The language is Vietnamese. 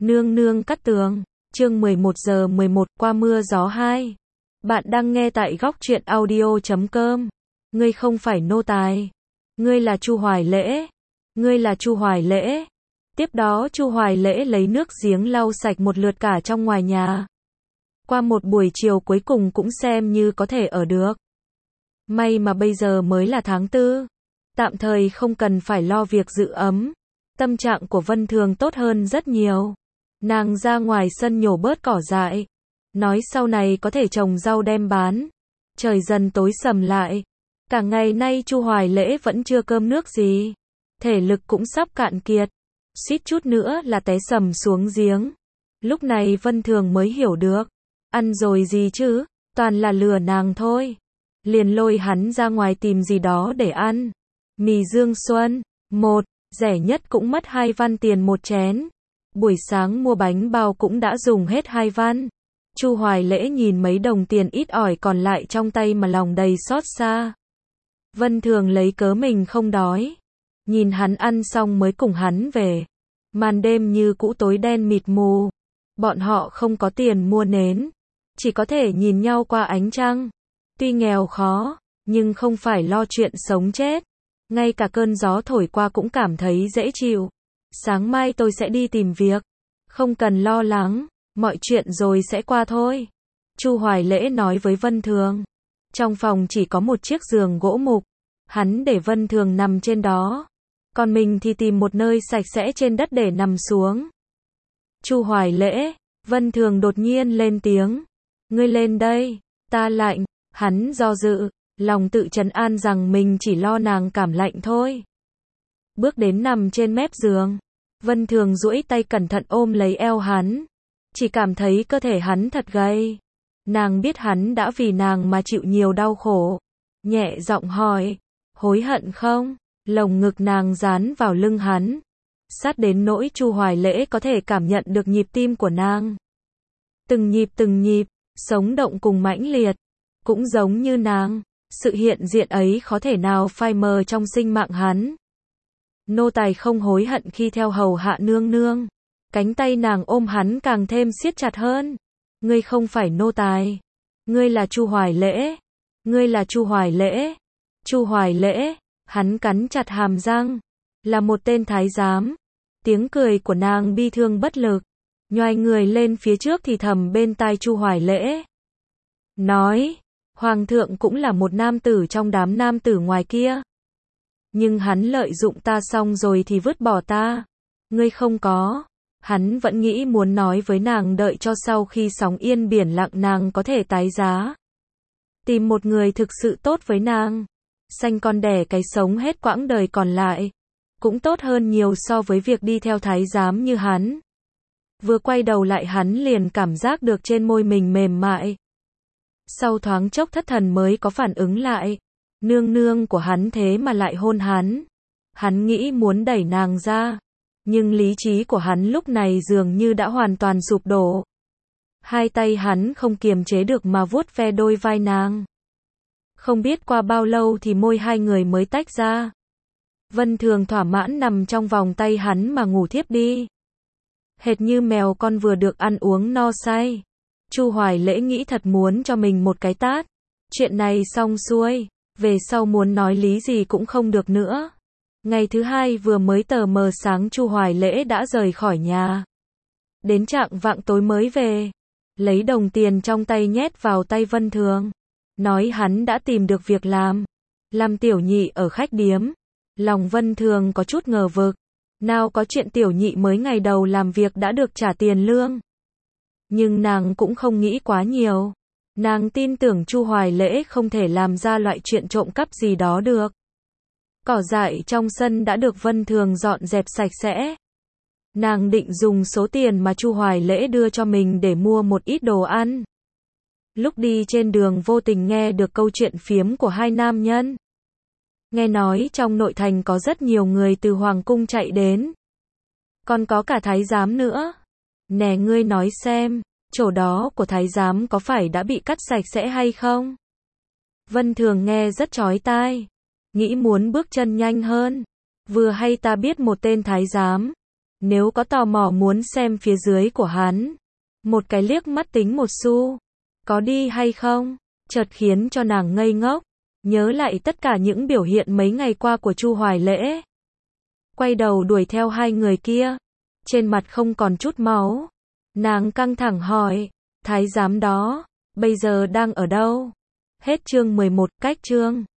Nương nương cắt tường, chương 11 giờ 11 qua mưa gió 2. Bạn đang nghe tại góc truyện audio.com. Ngươi không phải nô tài. Ngươi là Chu Hoài Lễ. Ngươi là Chu Hoài Lễ. Tiếp đó Chu Hoài Lễ lấy nước giếng lau sạch một lượt cả trong ngoài nhà. Qua một buổi chiều cuối cùng cũng xem như có thể ở được. May mà bây giờ mới là tháng 4. Tạm thời không cần phải lo việc giữ ấm. Tâm trạng của Vân Thường tốt hơn rất nhiều. Nàng ra ngoài sân nhổ bớt cỏ dại. Nói sau này có thể trồng rau đem bán. Trời dần tối sầm lại. Cả ngày nay Chu Hoài Lễ vẫn chưa cơm nước gì. Thể lực cũng sắp cạn kiệt. Suýt chút nữa là té sầm xuống giếng. Lúc này Vân Thường mới hiểu được. Ăn rồi gì chứ, toàn là lừa nàng thôi. Liền lôi hắn ra ngoài tìm gì đó để ăn. Mì Dương Xuân, rẻ nhất cũng mất 2 văn tiền một chén. Buổi sáng mua bánh bao cũng đã dùng hết 2 văn. Chu Hoài Lễ nhìn mấy đồng tiền ít ỏi còn lại trong tay mà lòng đầy xót xa. Vân Thường lấy cớ mình không đói. Nhìn hắn ăn xong mới cùng hắn về. Màn đêm như cũ tối đen mịt mù. Bọn họ không có tiền mua nến. Chỉ có thể nhìn nhau qua ánh trăng. Tuy nghèo khó, nhưng không phải lo chuyện sống chết. Ngay cả cơn gió thổi qua cũng cảm thấy dễ chịu. Sáng mai tôi sẽ đi tìm việc. Không cần lo lắng, mọi chuyện rồi sẽ qua thôi. Chu Hoài Lễ nói với Vân Thường. Trong phòng chỉ có một chiếc giường gỗ mục. Hắn để Vân Thường nằm trên đó. Còn mình thì tìm một nơi sạch sẽ trên đất để nằm xuống. Chu Hoài Lễ, Vân Thường đột nhiên lên tiếng. Ngươi lên đây, ta lạnh. Hắn do dự, lòng tự trấn an rằng mình chỉ lo nàng cảm lạnh thôi. Bước đến nằm trên mép giường. Vân Thường duỗi tay cẩn thận ôm lấy eo hắn. Chỉ cảm thấy cơ thể hắn thật gầy. Nàng biết hắn đã vì nàng mà chịu nhiều đau khổ. Nhẹ giọng hỏi, hối hận không? Lồng ngực nàng dán vào lưng hắn. Sát đến nỗi Chu Hoài Lễ có thể cảm nhận được nhịp tim của nàng. Từng nhịp, sống động cùng mãnh liệt. Cũng giống như nàng, sự hiện diện ấy khó thể nào phai mờ trong sinh mạng hắn. Nô tài không hối hận khi theo hầu hạ nương nương. Cánh tay nàng ôm hắn càng thêm siết chặt hơn. Ngươi không phải nô tài. Ngươi là Chu Hoài Lễ. Ngươi là Chu Hoài Lễ. Chu Hoài Lễ, hắn cắn chặt hàm răng. Là một tên thái giám. Tiếng cười của nàng bi thương bất lực. Nhoài người lên phía trước thì thầm bên tai Chu Hoài Lễ. Nói, Hoàng thượng cũng là một nam tử trong đám nam tử ngoài kia. Nhưng hắn lợi dụng ta xong rồi thì vứt bỏ ta. Ngươi không có. Hắn vẫn nghĩ muốn nói với nàng đợi cho sau khi sóng yên biển lặng nàng có thể tái giá. Tìm một người thực sự tốt với nàng. Sanh con đẻ cái sống hết quãng đời còn lại. Cũng tốt hơn nhiều so với việc đi theo thái giám như hắn. Vừa quay đầu lại hắn liền cảm giác được trên môi mình mềm mại. Sau thoáng chốc thất thần mới có phản ứng lại. Nương nương của hắn thế mà lại hôn hắn. Hắn nghĩ muốn đẩy nàng ra. Nhưng lý trí của hắn lúc này dường như đã hoàn toàn sụp đổ. Hai tay hắn không kiềm chế được mà vuốt ve đôi vai nàng. Không biết qua bao lâu thì môi hai người mới tách ra. Vân Thường thỏa mãn nằm trong vòng tay hắn mà ngủ thiếp đi. Hệt như mèo con vừa được ăn uống no say. Chu Hoài Lễ nghĩ thật muốn cho mình một cái tát. Chuyện này xong xuôi, về sau muốn nói lý gì cũng không được nữa. Ngày thứ hai vừa mới tờ mờ sáng Chu Hoài Lễ đã rời khỏi nhà. Đến chạng vạng tối mới về. Lấy đồng tiền trong tay nhét vào tay Vân Thường. Nói hắn đã tìm được việc làm tiểu nhị ở khách điếm. Lòng Vân Thường có chút ngờ vực. Nào có chuyện tiểu nhị mới ngày đầu làm việc đã được trả tiền lương. Nhưng nàng cũng không nghĩ quá nhiều. Nàng tin tưởng Chu Hoài Lễ không thể làm ra loại chuyện trộm cắp gì đó được. Cỏ dại trong sân đã được Vân Thường dọn dẹp sạch sẽ. Nàng định dùng số tiền mà Chu Hoài Lễ đưa cho mình để mua một ít đồ ăn. Lúc đi trên đường vô tình nghe được câu chuyện phiếm của hai nam nhân. Nghe nói trong nội thành có rất nhiều người từ Hoàng cung chạy đến. Còn có cả thái giám nữa. Nè ngươi nói xem, chỗ đó của thái giám có phải đã bị cắt sạch sẽ hay không? Vân Thường nghe rất chói tai. Nghĩ muốn bước chân nhanh hơn. Vừa hay ta biết một tên thái giám. Nếu có tò mò muốn xem phía dưới của hắn, một cái liếc mắt tính một xu, có đi hay không, chợt khiến cho nàng ngây ngốc, nhớ lại tất cả những biểu hiện mấy ngày qua của Chu Hoài Lễ. Quay đầu đuổi theo hai người kia, trên mặt không còn chút máu. Nàng căng thẳng hỏi, thái giám đó, bây giờ đang ở đâu? Hết chương 11, cách chương